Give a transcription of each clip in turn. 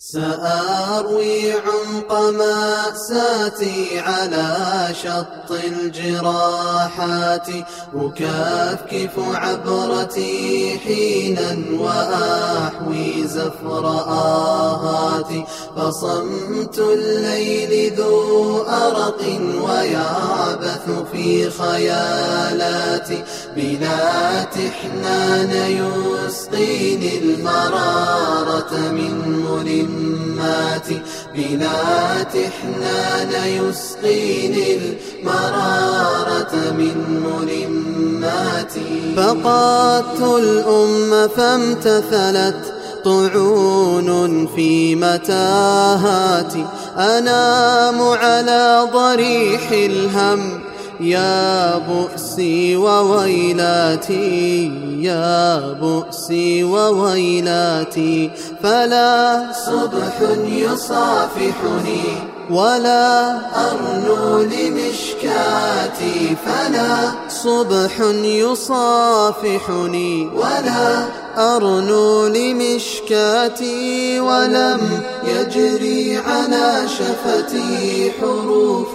سأروي عمق مأساتي على شط الجراحات، أكفكف عبرتي حينا وأحوي زفر آهاتي. فصمت الليل ذو أرق ويعبث في خيالاتي، بلا تحنان يسقيني المرارة من ملماتي، بلا تحنان يسقيني المرارة من ملماتي. فقدت الأم فامتثلت طعون في متاهاتي، أنام على ضريح الهم يا بؤسي وويلاتي، يا بؤسي وويلاتي. فلا صبح يصافحني ولا أرنو لمشكاتي، فلا صبح يصافحني ولا أرنو لمشكاتي. ولم يجري على شفتي حروف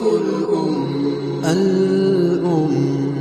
الأم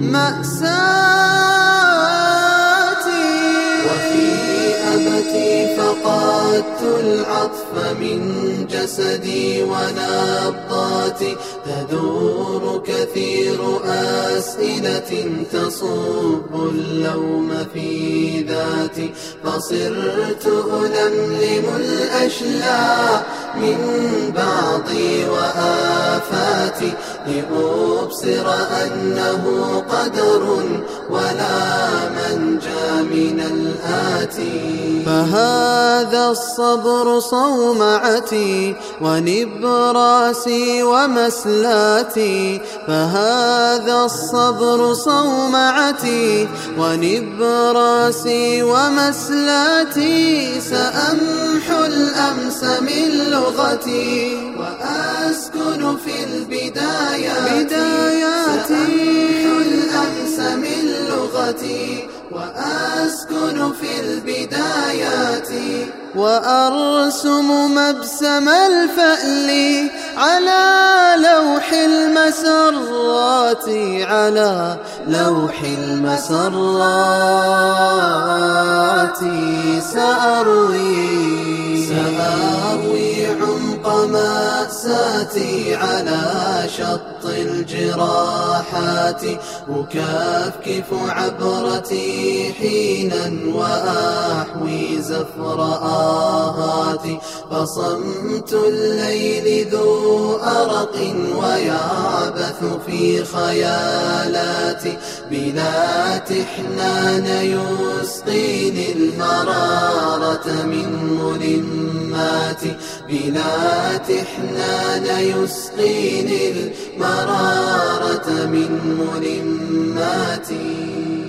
مأساتي. وفي أبتي فقدت العطف من جسدي ونبضاتي، تدور كثير أسئلة تصب اللوم في ذاتي. فصرت ألملم الأشلاء من بعضي وآفاتي، لأبصر أنه قدر ولا منجى من الآتي. فهذا الصبر صومعتي ونبراسي ومسلاتي، فهذا الصبر صومعتي ونبراسي ومسلاتي. سأمحو الأمس من لغتي وأسكن في البدايات، سأمحو الأمس من لغتي وأسكن في البدايات. وأرسم مبسم الفأل على لوح المسرات، على لوح المسرات. سأروي عمق مأساتي على شط الجراحات، أكفكف عبرتي حينا وأحوي زفر آهاتي. فصمت الليل ذو أرق ويعبث في خيالاتي، بلا تحنان يسقيني المرارة من ملماتي، بلا تحنان يسقيني المرارة من ملماتي.